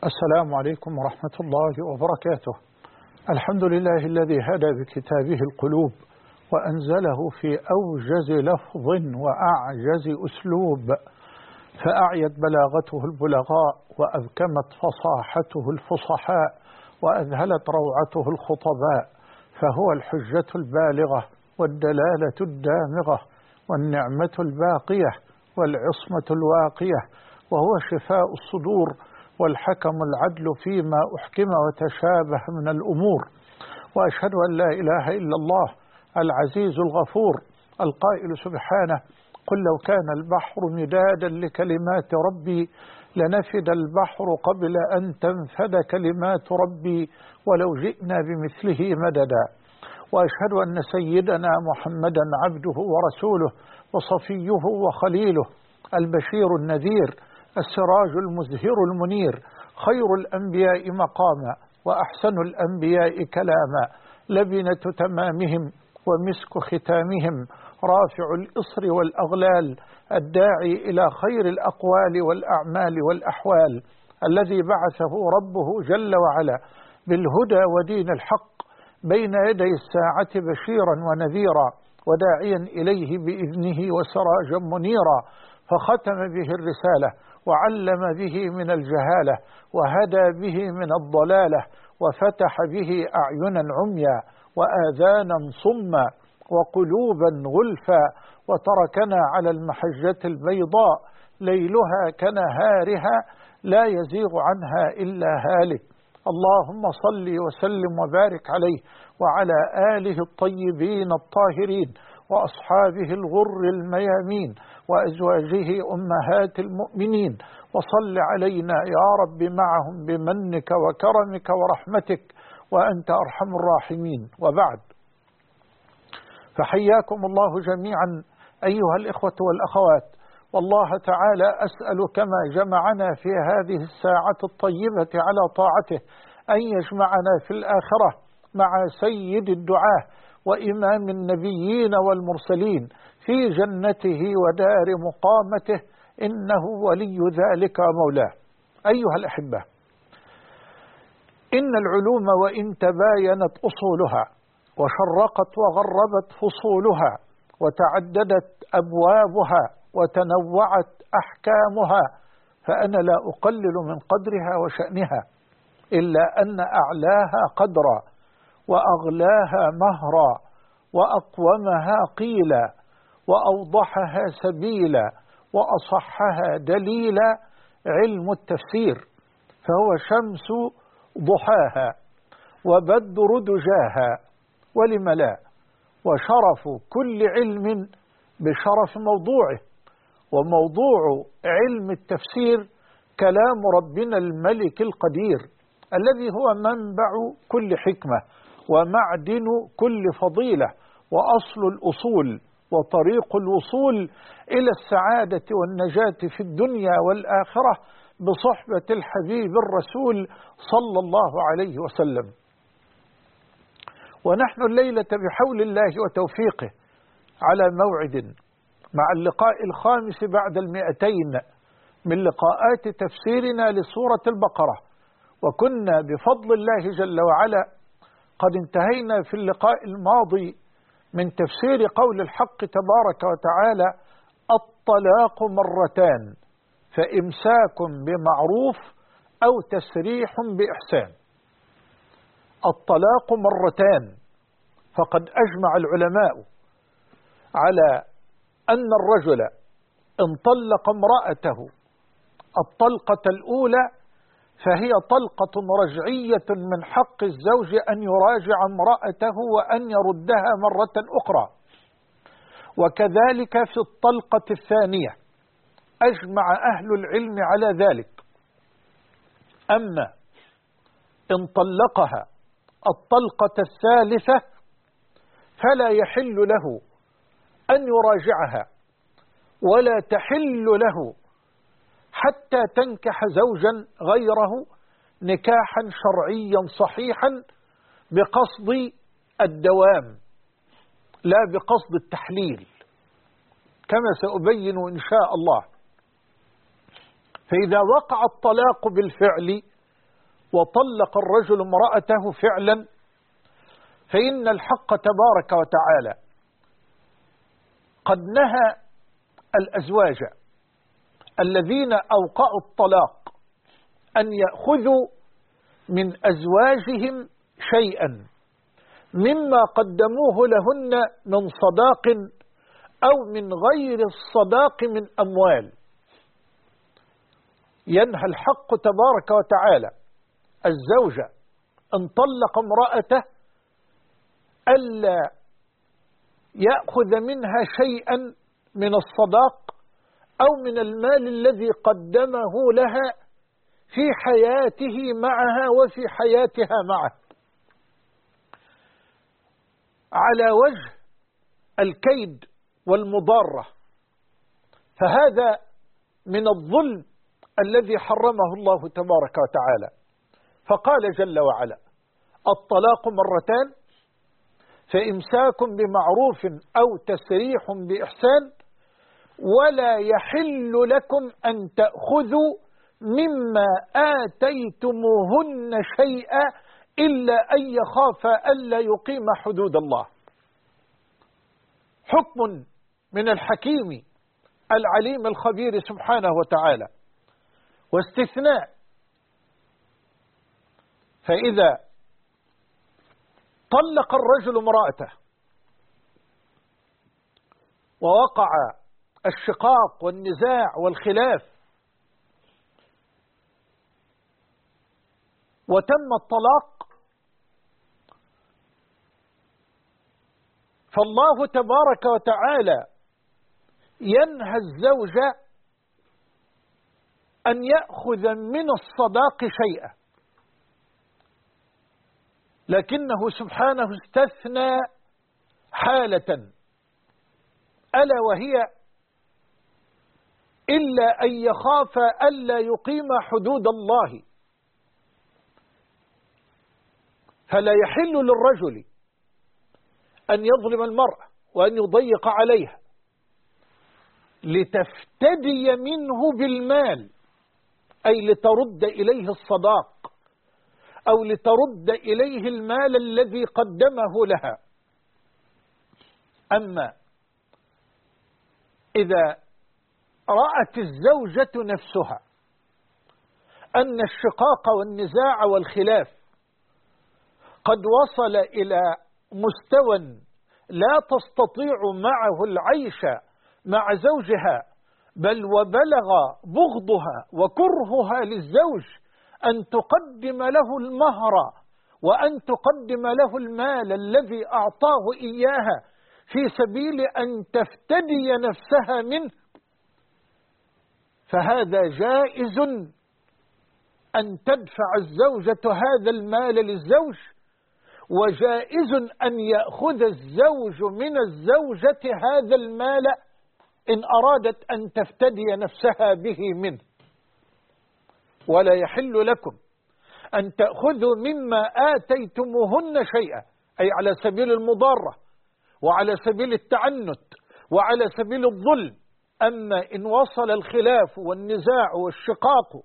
السلام عليكم ورحمة الله وبركاته. الحمد لله الذي هدى بكتابه القلوب وأنزله في أوجز لفظ وأعجز أسلوب، فأعيت بلاغته البلغاء وأذكمت فصاحته الفصحاء وأذهلت روعته الخطباء، فهو الحجة البالغة والدلالة الدامغة والنعمة الباقية والعصمة الواقية، وهو شفاء الصدور والحكم العدل فيما أحكم وتشابه من الأمور. وأشهد أن لا إله إلا الله العزيز الغفور القائل سبحانه: قل لو كان البحر مدادا لكلمات ربي لنفد البحر قبل أن تنفد كلمات ربي ولو جئنا بمثله مددا. وأشهد أن سيدنا محمدا عبده ورسوله وصفيه وخليله، البشير النذير، السراج المزهر المنير، خير الأنبياء مقاما وأحسن الأنبياء كلاما، لبنة تمامهم ومسك ختامهم، رافع الإصر والأغلال، الداعي إلى خير الأقوال والأعمال والأحوال، الذي بعثه ربه جل وعلا بالهدى ودين الحق بين يدي الساعة بشيرا ونذيرا وداعيا إليه بإذنه وسراجا منيرا، فختم به الرسالة وعلم به من الجهالة وهدى به من الضلالة وفتح به أعينا عميا وآذانا صما وقلوبا غلفا، وتركنا على المحجة البيضاء ليلها كنهارها لا يزيغ عنها إلا هالك. اللهم صل وسلم وبارك عليه وعلى آله الطيبين الطاهرين وأصحابه الغر الميامين وأزواجه أمهات المؤمنين، وصل علينا يا رب معهم بمنك وكرمك ورحمتك وأنت أرحم الراحمين. وبعد، فحياكم الله جميعا أيها الإخوة والأخوات، والله تعالى أسأل كما جمعنا في هذه الساعة الطيبة على طاعته أن يجمعنا في الآخرة مع سيد الدعاة وإمام النبيين والمرسلين في جنته ودار مقامته، إنه ولي ذلك مولاه. أيها الأحبة، إن العلوم وإن تباينت أصولها وشرقت وغربت فصولها وتعددت أبوابها وتنوعت أحكامها، فأنا لا أقلل من قدرها وشأنها، إلا أن أعلاها قدرا وأغلاها مهرا وأقومها قيلا وأوضحها سبيلا وأصحها دليلا علم التفسير، فهو شمس ضحاها وبدر دجاها، ولم لا، وشرف كل علم بشرف موضوعه، وموضوع علم التفسير كلام ربنا الملك القدير الذي هو منبع كل حكمة ومعدن كل فضيلة وأصل الأصول وطريق الوصول إلى السعادة والنجاة في الدنيا والآخرة بصحبة الحبيب الرسول صلى الله عليه وسلم. ونحن الليلة بحول الله وتوفيقه على موعد مع اللقاء الخامس بعد 200 من لقاءات تفسيرنا لسورة البقرة، وكنا بفضل الله جل وعلا قد انتهينا في اللقاء الماضي من تفسير قول الحق تبارك وتعالى: الطلاق مرتان فإمساك بمعروف أو تسريح بإحسان. الطلاق مرتان، فقد أجمع العلماء على أن الرجل إن طلق امرأته الطلقة الأولى فهي طلقة رجعية من حق الزوج أن يراجع امرأته وأن يردها مرة أخرى، وكذلك في الطلقة الثانية أجمع أهل العلم على ذلك. أما إن طلقها الطلقة الثالثة فلا يحل له أن يراجعها ولا تحل له حتى تنكح زوجا غيره نكاحا شرعيا صحيحا بقصد الدوام لا بقصد التحليل، كما سأبين إن شاء الله. فإذا وقع الطلاق بالفعل وطلق الرجل امرأته فعلا، فإن الحق تبارك وتعالى قد نهى الأزواج الذين أوقعوا الطلاق أن يأخذوا من أزواجهم شيئا مما قدموه لهن من صداق أو من غير الصداق من أموال. ينهى الحق تبارك وتعالى الزوجة أن طلق امرأته ألا يأخذ منها شيئا من الصداق أو من المال الذي قدمه لها في حياته معها وفي حياتها معه، على وجه الكيد والمضارة. فهذا من الظلم الذي حرمه الله تبارك وتعالى. فقال جل وعلا: الطلاق مرتان، فإمساك بمعروف أو تسريح بإحسان، ولا يحل لكم أن تأخذوا مما آتيتموهن شيئا إلا أن يخافا ألا يقيم حدود الله. حكم من الحكيم العليم الخبير سبحانه وتعالى، واستثناء. فإذا طلق الرجل امرأته ووقع الشقاق والنزاع والخلاف وتم الطلاق، فالله تبارك وتعالى ينهى الزوج أن يأخذ من الصداق شيئا، لكنه سبحانه استثنى حالة، ألا وهي إلا أن يخاف ألا يقيم حدود الله. فلا يحل للرجل أن يظلم المرأة وأن يضيق عليها لتفتدي منه بالمال، أي لترد إليه الصداق أو لترد إليه المال الذي قدمه لها. أما إذا رأت الزوجة نفسها أن الشقاق والنزاع والخلاف قد وصل إلى مستوى لا تستطيع معه العيش مع زوجها، بل وبلغ بغضها وكرهها للزوج أن تقدم له المهر وأن تقدم له المال الذي أعطاه إياها في سبيل أن تفتدي نفسها منه، فهذا جائز أن تدفع الزوجة هذا المال للزوج، وجائز أن يأخذ الزوج من الزوجة هذا المال إن أرادت أن تفتدي نفسها به منه. ولا يحل لكم أن تأخذوا مما آتيتموهن شيئا، أي على سبيل المضارة وعلى سبيل التعنت وعلى سبيل الظلم. أما إن وصل الخلاف والنزاع والشقاق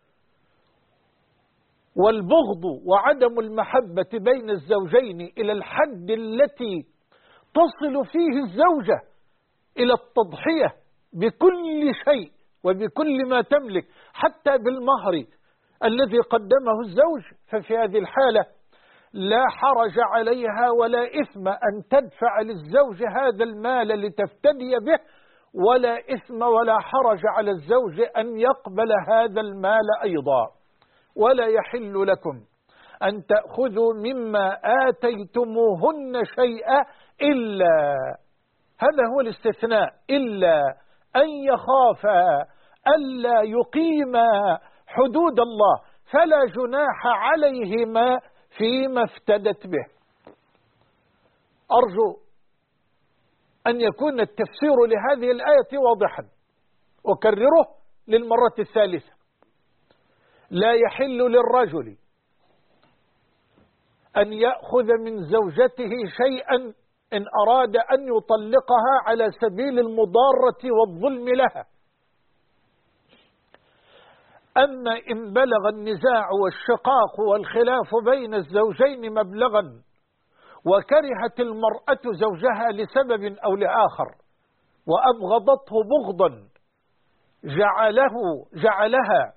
والبغض وعدم المحبة بين الزوجين إلى الحد التي تصل فيه الزوجة إلى التضحية بكل شيء وبكل ما تملك حتى بالمهر الذي قدمه الزوج، ففي هذه الحالة لا حرج عليها ولا إثم أن تدفع للزوج هذا المال لتفتدي به، ولا إثم ولا حرج على الزوج أن يقبل هذا المال أيضا. ولا يحل لكم أن تأخذوا مما آتيتموهن شيئا إلا، هذا هو الاستثناء، إلا أن يخافا ألا يقيما حدود الله فلا جناح عليهما فيما افتدت به. أرجو أن يكون التفسير لهذه الآية واضحا، أكرره للمرة الثالثة. لا يحل للرجل أن يأخذ من زوجته شيئا إن أراد أن يطلقها على سبيل المضارة والظلم لها، أما إن بلغ النزاع والشقاق والخلاف بين الزوجين مبلغا وكرهت المرأة زوجها لسبب أو لآخر وأبغضته بغضا جعلها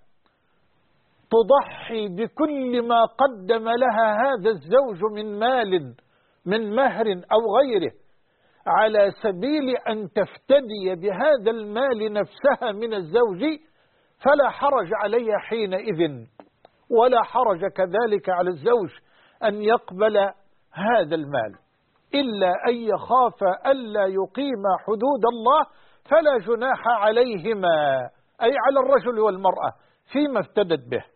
تضحي بكل ما قدم لها هذا الزوج من مال من مهر أو غيره على سبيل أن تفتدي بهذا المال نفسها من الزوج، فلا حرج عليها حينئذ، ولا حرج كذلك على الزوج أن يقبل هذا المال، إلا أن يخاف ألا يقيم حدود الله فلا جناح عليهما، أي على الرجل والمرأة، فيما افتدت به.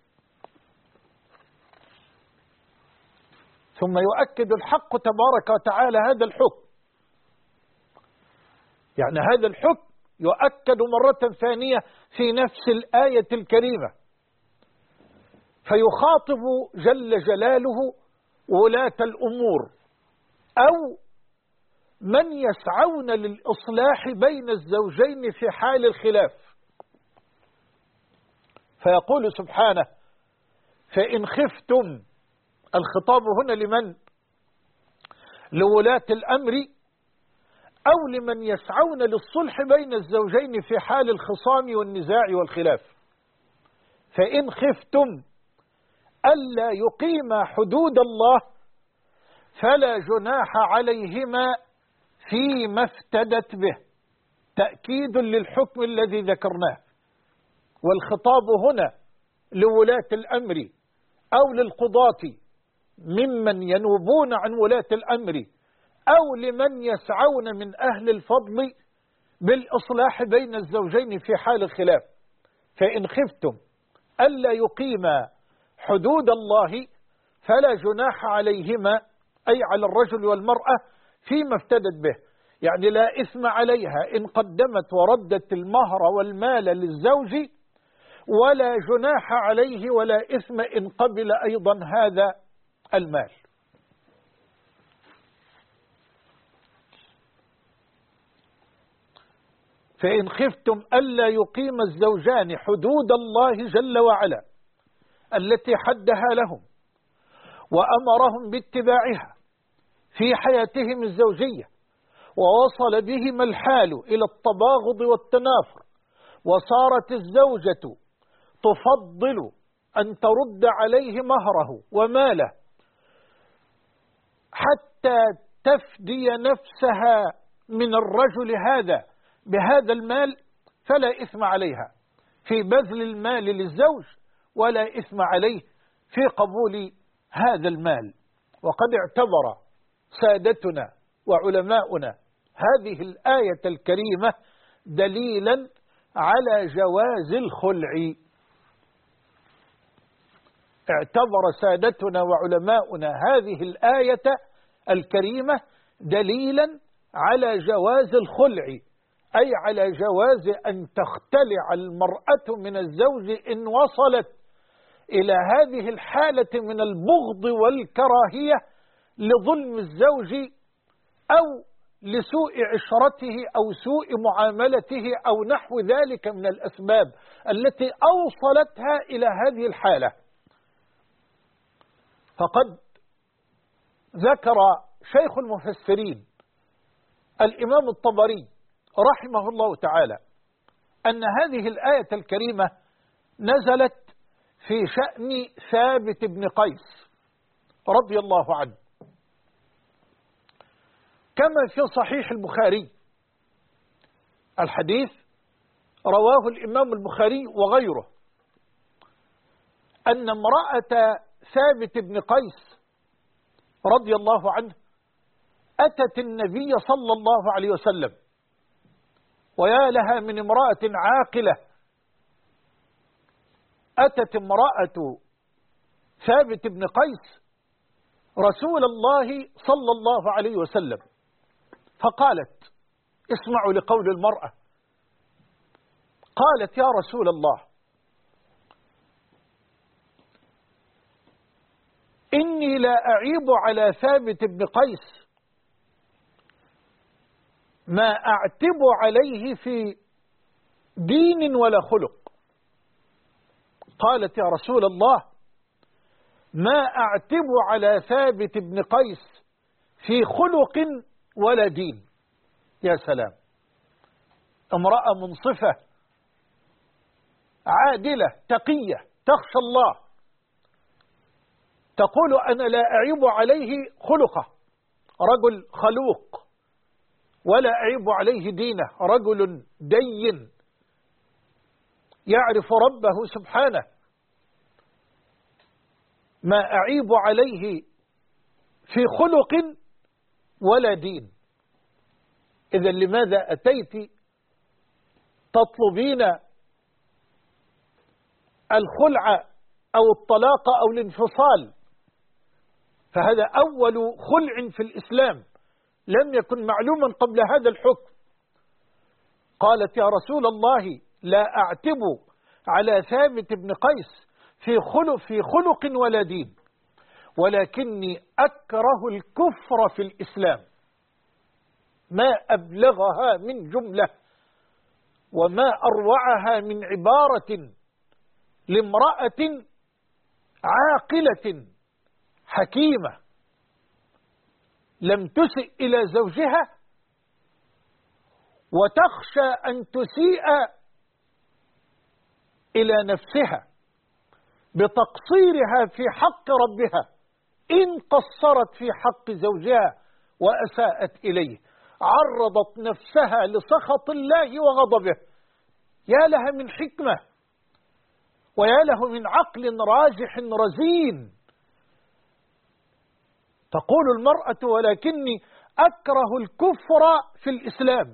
ثم يؤكد الحق تبارك وتعالى هذا الحكم، يعني هذا الحكم يؤكد مرة ثانية في نفس الآية الكريمة، فيخاطب جل جلاله ولاة الأمور أو من يسعون للإصلاح بين الزوجين في حال الخلاف، فيقول سبحانه: فإن خفتم. الخطاب هنا لمن؟ لولاة الأمر أو لمن يسعون للصلح بين الزوجين في حال الخصام والنزاع والخلاف. فإن خفتم ألا يقيما حدود الله فلا جناح عليهما فيما افتدت به، تأكيد للحكم الذي ذكرناه. والخطاب هنا لولاة الأمر أو للقضاة ممن ينوبون عن ولاة الأمر أو لمن يسعون من أهل الفضل بالإصلاح بين الزوجين في حال الخلاف. فإن خفتم ألا يقيما حدود الله فلا جناح عليهما، أي على الرجل والمرأة، فيما افتدت به، يعني لا إثم عليها إن قدمت وردت المهر والمال للزوج، ولا جناح عليه ولا إثم إن قبل أيضا هذا المال. فإن خفتم ألا يقيم الزوجان حدود الله جل وعلا التي حدها لهم وأمرهم باتباعها في حياتهم الزوجية، ووصل بهم الحال إلى التباغض والتنافر، وصارت الزوجة تفضل أن ترد عليه مهره وماله حتى تفدي نفسها من الرجل هذا بهذا المال، فلا إثم عليها في بذل المال للزوج، ولا إثم عليه في قبول هذا المال. وقد اعتبر سادتنا وعلماؤنا هذه الآية الكريمة دليلا على جواز الخلع. اعتبر سادتنا وعلماؤنا هذه الآية الكريمة دليلا على جواز الخلع، أي على جواز أن تختلع المرأة من الزوج إن وصلت إلى هذه الحالة من البغض والكراهية لظلم الزوج أو لسوء عشرته أو سوء معاملته أو نحو ذلك من الأسباب التي أوصلتها إلى هذه الحالة. فقد ذكر شيخ المفسرين الإمام الطبري رحمه الله تعالى أن هذه الآية الكريمة نزلت في شأن ثابت بن قيس رضي الله عنه، كما في صحيح البخاري. الحديث رواه الإمام البخاري وغيره أن امرأة ثابت بن قيس رضي الله عنه أتت النبي صلى الله عليه وسلم، ويا لها من امرأة عاقلة. أتت امرأة ثابت بن قيس رسول الله صلى الله عليه وسلم فقالت: اسمعوا لقول المرأة. قالت: يا رسول الله، إني لا أعيب على ثابت بن قيس ما أعتب عليه في دين ولا خلق. قالت يا رسول الله ما أعتب على ثابت بن قيس في خلق ولا دين. يا سلام، امرأة منصفة عادلة تقية تخشى الله تقول أنا لا أعيب عليه خلقه، رجل خلوق، ولا أعيب عليه دينه، رجل دين يعرف ربه سبحانه، ما أعيب عليه في خلق ولا دين. إذا لماذا أتيت تطلبين الخلع أو الطلاق أو الانفصال؟ فهذا أول خلع في الإسلام، لم يكن معلوما قبل هذا الحكم. قالت يا رسول الله لا أعتب على ثابت بن قيس في خلق ولا دين، ولكني أكره الكفر في الإسلام. ما أبلغها من جملة وما أروعها من عبارة لامرأة عاقلة حكيمة لم تسئ إلى زوجها وتخشى أن تسيء إلى نفسها بتقصيرها في حق ربها إن قصرت في حق زوجها وأساءت إليه، عرضت نفسها لسخط الله وغضبه. يا لها من حكمة ويا له من عقل راجح رزين. تقول المرأة ولكني أكره الكفر في الإسلام.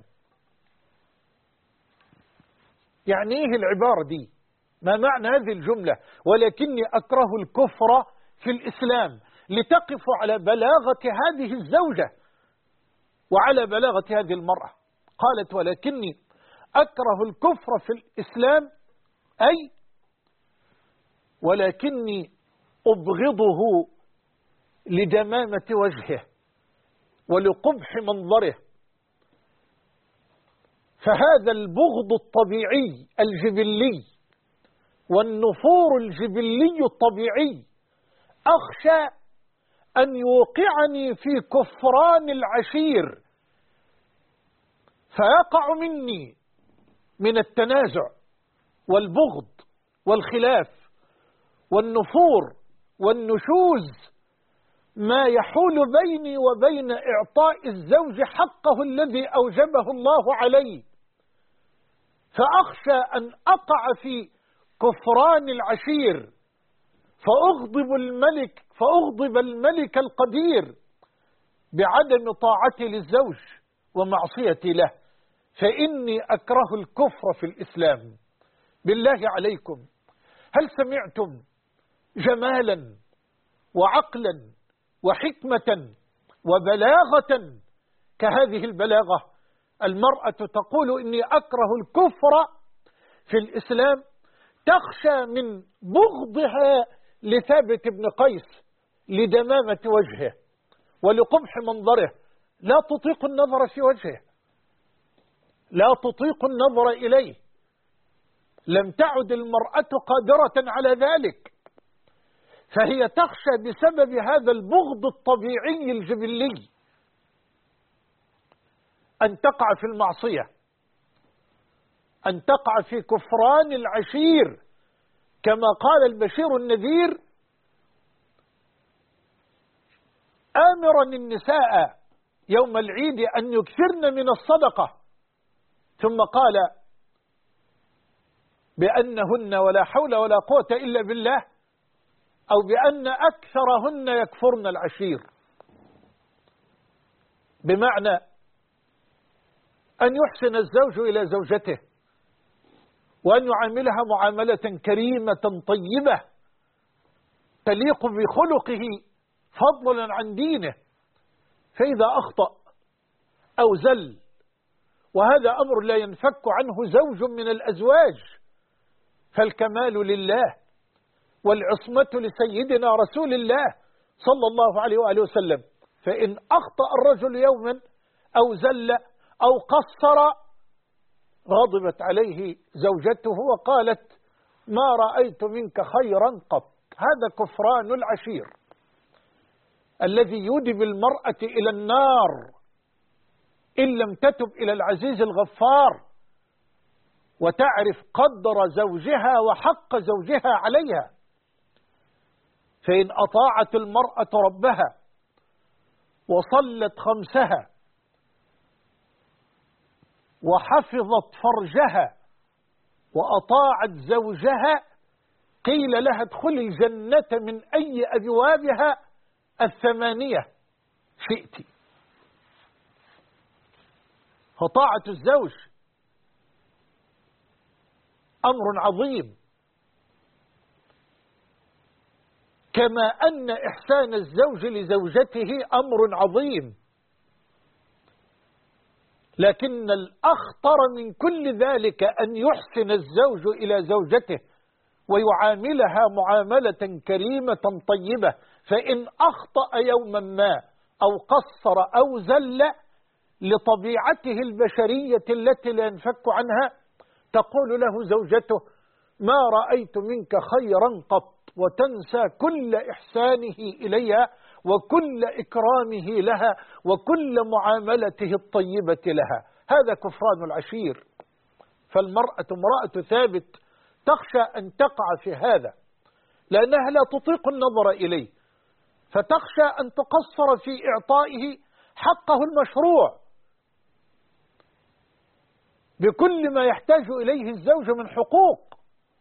يعني إيه العبارة دي؟ ما معنى هذه الجملة ولكني أكره الكفر في الإسلام؟ لتقف على بلاغة هذه الزوجة وعلى بلاغة هذه المرأة. قالت ولكني أكره الكفر في الإسلام، أي ولكني أبغضه لدمامة وجهه ولقبح منظره. فهذا البغض الطبيعي الجبلي والنفور الجبلي الطبيعي أخشى أن يوقعني في كفران العشير، فيقع مني من التنازع والبغض والخلاف والنفور والنشوز ما يحول بيني وبين إعطاء الزوج حقه الذي أوجبه الله عليه. فأخشى أن أقع في كفران العشير فأغضب الملك القدير بعدم طاعتي للزوج ومعصيتي له، فإني أكره الكفر في الإسلام. بالله عليكم، هل سمعتم جمالا وعقلا وحكمة وبلاغة كهذه البلاغة؟ المرأة تقول إني أكره الكفر في الإسلام، تخشى من بغضها لثابت بن قيس لدمامة وجهه ولقبح منظره، لا تطيق النظر في وجهه، لا تطيق النظر إليه، لم تعد المرأة قادرة على ذلك، فهي تخشى بسبب هذا البغض الطبيعي الجبلي أن تقع في المعصية، أن تقع في كفران العشير، كما قال البشير النذير آمرا النساء يوم العيد أن يكثرن من الصدقة، ثم قال بأنهن ولا حول ولا قوة إلا بالله، أو بأن أكثرهن يكفرن العشير، بمعنى أن يحسن الزوج إلى زوجته وأن يعاملها معاملة كريمة طيبة تليق بخلقه فضلا عن دينه. فإذا أخطأ أو زل، وهذا أمر لا ينفك عنه زوج من الأزواج، فالكمال لله والعصمة لسيدنا رسول الله صلى الله عليه وآله وسلم. فإن أخطأ الرجل يوما أو زل أو قصر غضبت عليه زوجته وقالت ما رأيت منك خيرا قط. هذا كفران العشير الذي يودي بالمرأة إلى النار إن لم تتب إلى العزيز الغفار وتعرف قدر زوجها وحق زوجها عليها. فإن أطاعت المرأة ربها وصلت خمسها وحفظت فرجها وأطاعت زوجها قيل لها ادخلي الجنة من أي أبوابها الثمانية شئت. فطاعة الزوج أمر عظيم، كما أن إحسان الزوج لزوجته أمر عظيم، لكن الأخطر من كل ذلك أن يحسن الزوج إلى زوجته ويعاملها معاملة كريمة طيبة. فإن أخطأ يوما ما أو قصر أو زل لطبيعته البشرية التي لا ينفك عنها تقول له زوجته ما رأيت منك خيرا قط، وتنسى كل إحسانه إليها وكل إكرامه لها وكل معاملته الطيبة لها. هذا كفران العشير. فالمرأة امرأة ثابت تخشى أن تقع في هذا لأنها لا تطيق النظر إليه، فتخشى أن تقصر في إعطائه حقه المشروع بكل ما يحتاج إليه الزوج من حقوق،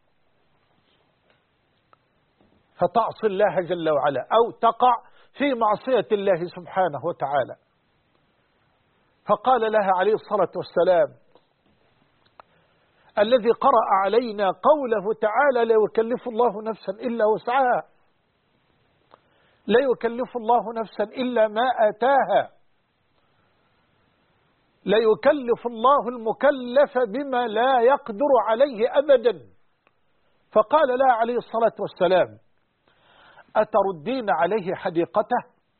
فتعصي الله جل وعلا أو تقع في معصية الله سبحانه وتعالى. فقال لها عليه الصلاة والسلام الذي قرأ علينا قوله تعالى لا يكلف الله نفسا إلا وسعها، لا يكلف الله نفسا إلا ما آتاها، لا يكلف الله المكلف بما لا يقدر عليه أبدا. فقال لها عليه الصلاة والسلام أتردين عليه حديقته؟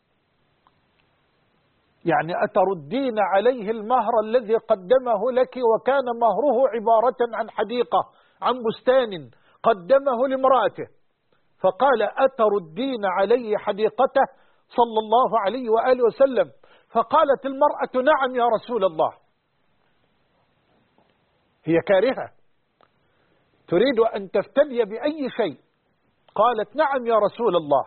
يعني أتردين عليه المهر الذي قدمه لك وكان مهره عبارة عن حديقة عن بستان قدمه لامرأته. فقال أتردين عليه حديقته صلى الله عليه وآله وسلم. فقالت المرأة نعم يا رسول الله. هي كارهة تريد أن تفتدي بأي شيء، قالت نعم يا رسول الله.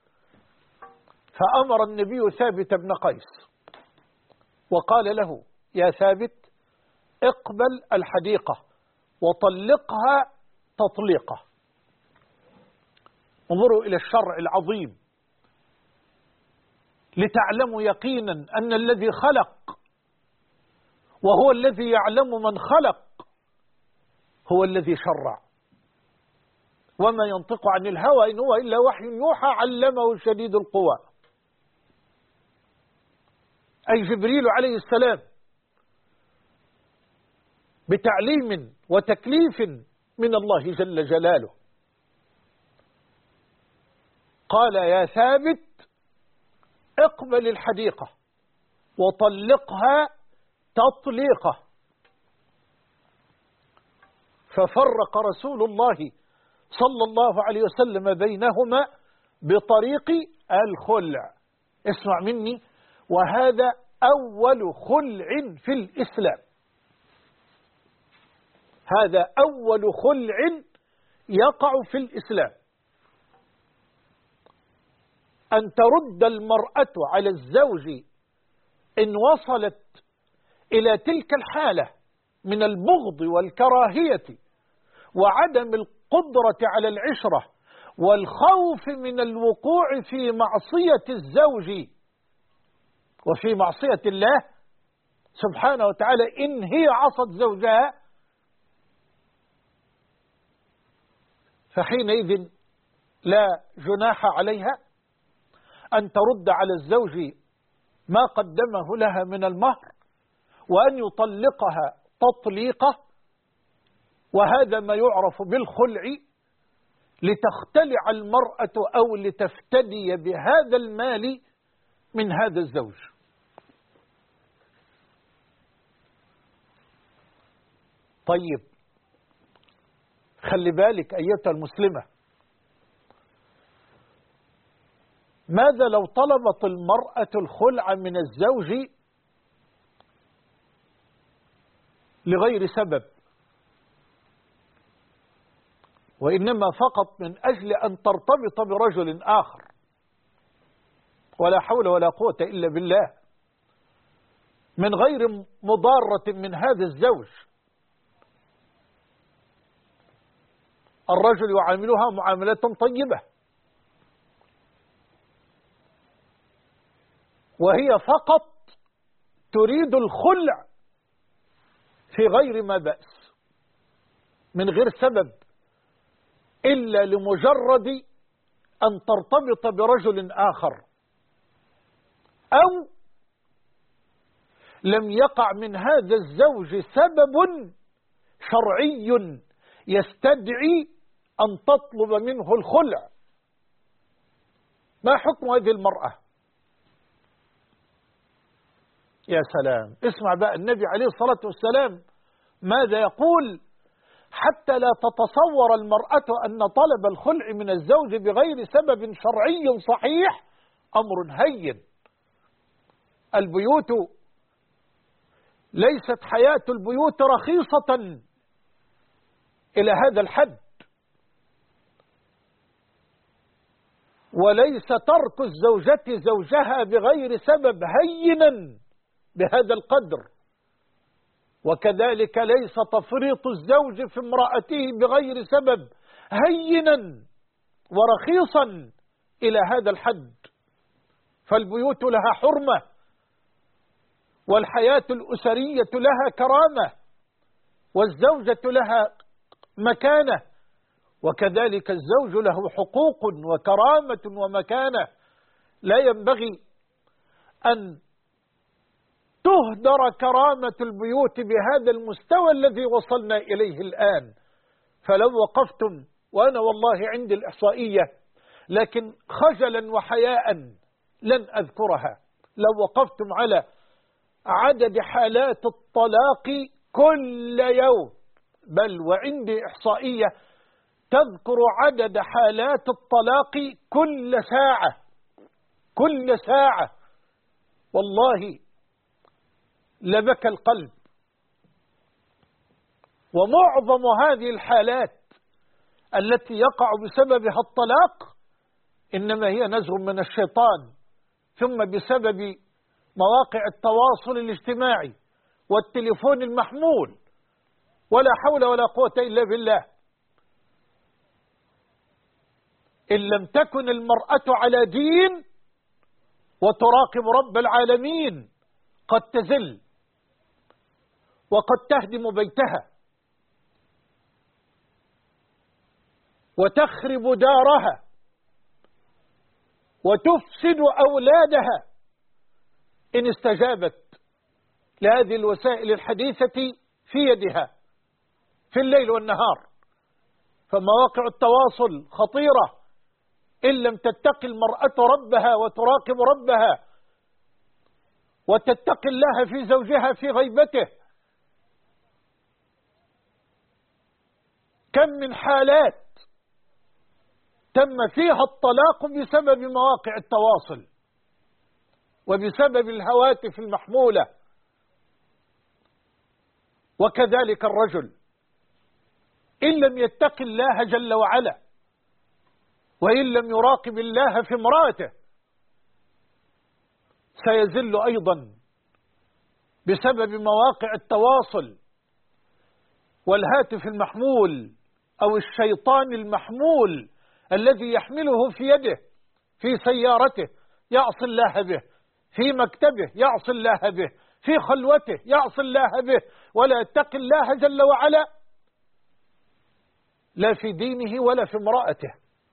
فأمر النبي ثابت بن قيس وقال له يا ثابت اقبل الحديقة وطلقها تطليقة. انظروا إلى الشرع العظيم لتعلموا يقينا أن الذي خلق وهو الذي يعلم من خلق هو الذي شرع. وما ينطق عن الهوى إن هو إلا وحي يوحى علمه شديد القوى، أي جبريل عليه السلام، بتعليم وتكليف من الله جل جلاله. قال يا ثابت اقبل الحديقة وطلقها تطليقة. ففرق رسول الله صلى الله عليه وسلم بينهما بطريق الخلع. اسمع مني، وهذا أول خلع في الإسلام، هذا أول خلع يقع في الإسلام، أن ترد المرأة على الزوج إن وصلت إلى تلك الحالة من البغض والكراهية وعدم القدرة على العشرة والخوف من الوقوع في معصية الزوج وفي معصية الله سبحانه وتعالى إن هي عصت زوجها، فحينئذ لا جناح عليها أن ترد على الزوج ما قدمه لها من المهر وأن يطلقها تطليقة. وهذا ما يعرف بالخلع، لتختلع المرأة أو لتفتدي بهذا المال من هذا الزوج. طيب، خلي بالك أيتها المسلمة، ماذا لو طلبت المرأة الخلع من الزوج لغير سبب، وإنما فقط من أجل أن ترتبط برجل آخر، ولا حول ولا قوة إلا بالله، من غير مضارة من هذا الزوج؟ الرجل يعاملها معاملة طيبة، وهي فقط تريد الخلع في غير ما بأس، من غير سبب، إلا لمجرد أن ترتبط برجل آخر، أو لم يقع من هذا الزوج سبب شرعي يستدعي أن تطلب منه الخلع. ما حكم هذه المرأة؟ يا سلام، اسمع بقى النبي عليه الصلاة والسلام ماذا يقول: حتى لا تتصور المرأة أن طلب الخلع من الزوج بغير سبب شرعي صحيح أمر هين. البيوت ليست حياة البيوت رخيصة إلى هذا الحد، وليس ترك الزوجة زوجها بغير سبب هينا بهذا القدر، وكذلك ليس تفريط الزوج في امرأته بغير سبب هينا ورخيصا إلى هذا الحد. فالبيوت لها حرمة، والحياة الأسرية لها كرامة، والزوجة لها مكانة، وكذلك الزوج له حقوق وكرامة ومكانة. لا ينبغي أن تهدر كرامة البيوت بهذا المستوى الذي وصلنا إليه الآن. فلو وقفتم، وأنا والله عندي الإحصائية لكن خجلا وحياء لن أذكرها، لو وقفتم على عدد حالات الطلاق كل يوم، بل وعندي إحصائية تذكر عدد حالات الطلاق كل ساعة، والله لبكى القلب. ومعظم هذه الحالات التي يقع بسببها الطلاق إنما هي نزغ من الشيطان، ثم بسبب مواقع التواصل الاجتماعي والتليفون المحمول، ولا حول ولا قوة إلا بالله. إن لم تكن المرأة على دين وتراقب رب العالمين قد تزل وقد تهدم بيتها وتخرب دارها وتفسد أولادها إن استجابت لهذه الوسائل الحديثة في يدها في الليل والنهار. فمواقع التواصل خطيرة إن لم تتقي المرأة ربها وتراقب ربها وتتقي الله في زوجها في غيبته. كم من حالات تم فيها الطلاق بسبب مواقع التواصل وبسبب الهواتف المحمولة. وكذلك الرجل إن لم يتق الله جل وعلا وإن لم يراقب الله في امرأته سيزل أيضا بسبب مواقع التواصل والهاتف المحمول أو الشيطان المحمول الذي يحمله في يده في سيارته يعصي الله به، في مكتبه يعصي الله به، في خلوته يعصي الله به، ولا يتقي الله جل وعلا لا في دينه ولا في امرأته.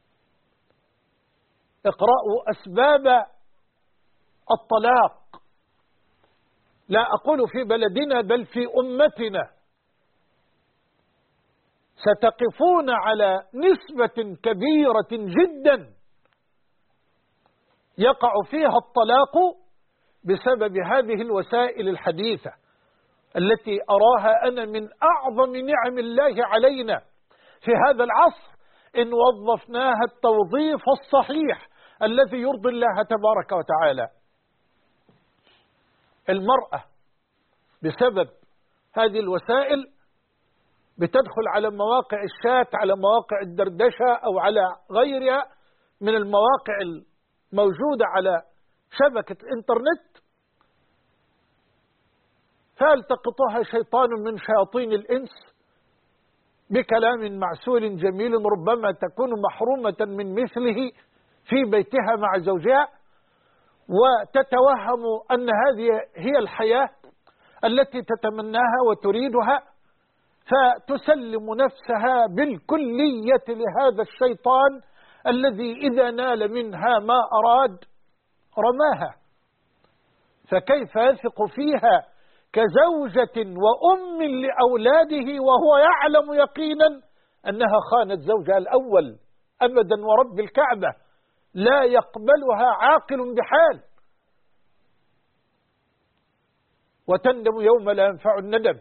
اقرأوا أسباب الطلاق، لا أقول في بلدنا بل في أمتنا، ستقفون على نسبة كبيرة جدا يقع فيها الطلاق بسبب هذه الوسائل الحديثة التي أراها أنا من أعظم نعم الله علينا في هذا العصر إن وظفناها التوظيف الصحيح الذي يرضي الله تبارك وتعالى. المرأة بسبب هذه الوسائل بتدخل على مواقع الشات، على مواقع الدردشة، أو على غيرها من المواقع الموجودة على شبكة الإنترنت، فالتقطها شيطان من شياطين الإنس بكلام معسول جميل ربما تكون محرومة من مثله في بيتها مع زوجها، وتتوهم أن هذه هي الحياة التي تتمناها وتريدها، فتسلم نفسها بالكلية لهذا الشيطان الذي إذا نال منها ما أراد رماها. فكيف يثق فيها كزوجة وأم لأولاده وهو يعلم يقينا أنها خانت زوجها الأول؟ أبدا ورب الكعبة لا يقبلها عاقل بحال، وتندم يوم لا ينفع الندم.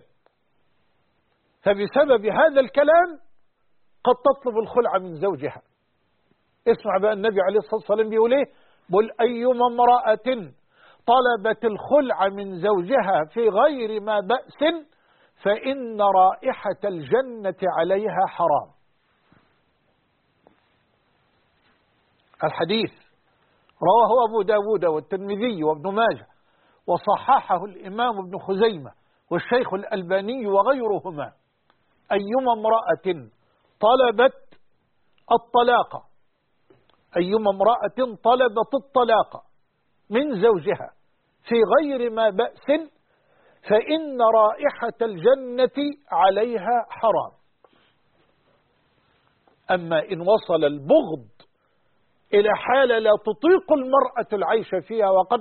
فبسبب هذا الكلام قد تطلب الخلع من زوجها. اسمع بقى النبي عليه الصلاة والسلام بيقول ايه؟ بل أيما امرأة طلبت الخلع من زوجها في غير ما بأس فإن رائحة الجنة عليها حرام. الحديث رواه أبو داود والترمذي وابن ماجه، وصححه الإمام ابن خزيمة والشيخ الألباني وغيرهما. أيما امرأة طلبت الطلاق، أيما امرأة طلبت الطلاق من زوجها في غير ما بأس فإن رائحة الجنة عليها حرام. أما إن وصل البغض إلى حالة لا تطيق المرأة العيش فيها، وقد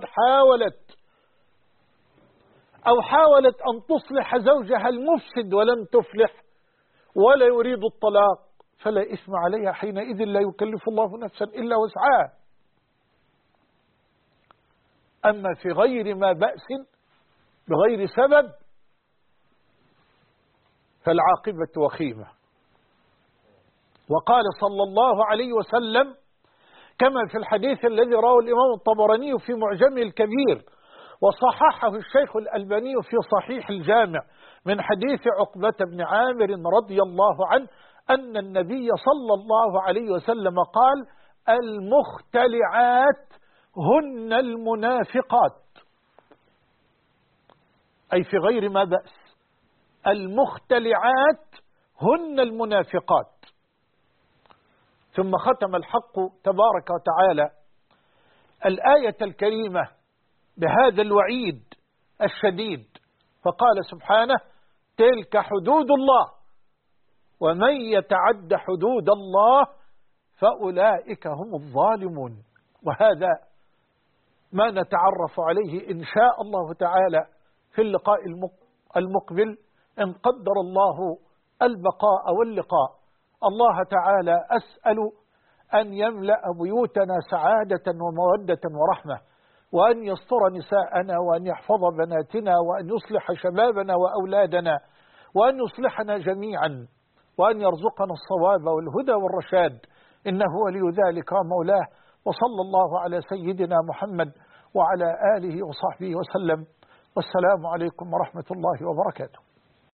حاولت أن تصلح زوجها المفسد ولم تفلح ولا يريد الطلاق، فلا إثم عليها حينئذ، لا يكلف الله نفسا إلا وسعها. أما في غير ما بأس بغير سبب فالعاقبة وخيمة. وقال صلى الله عليه وسلم كما في الحديث الذي رواه الإمام الطبراني في معجمه الكبير، وصححه الشيخ الألباني في صحيح الجامع، من حديث عقبة بن عامر رضي الله عنه أن النبي صلى الله عليه وسلم قال: المختلعات هن المنافقات، أي في غير ما بأس. المختلعات هن المنافقات. ثم ختم الحق تبارك وتعالى الآية الكريمة بهذا الوعيد الشديد، فقال سبحانه: تلك حدود الله ومن يتعد حدود الله فأولئك هم الظالمون. وهذا ما نتعرف عليه إن شاء الله تعالى في اللقاء المقبل إن قدر الله البقاء واللقاء. الله تعالى أسأل أن يملأ بيوتنا سعادة ومودة ورحمة، وأن يستر نساءنا، وأن يحفظ بناتنا، وأن يصلح شبابنا وأولادنا، وأن يصلحنا جميعا، وأن يرزقنا الصواب والهدى والرشاد، إنه ولي ذلك مولاه. وصلى الله على سيدنا محمد وعلى آله وصحبه وسلم، والسلام عليكم ورحمة الله وبركاته.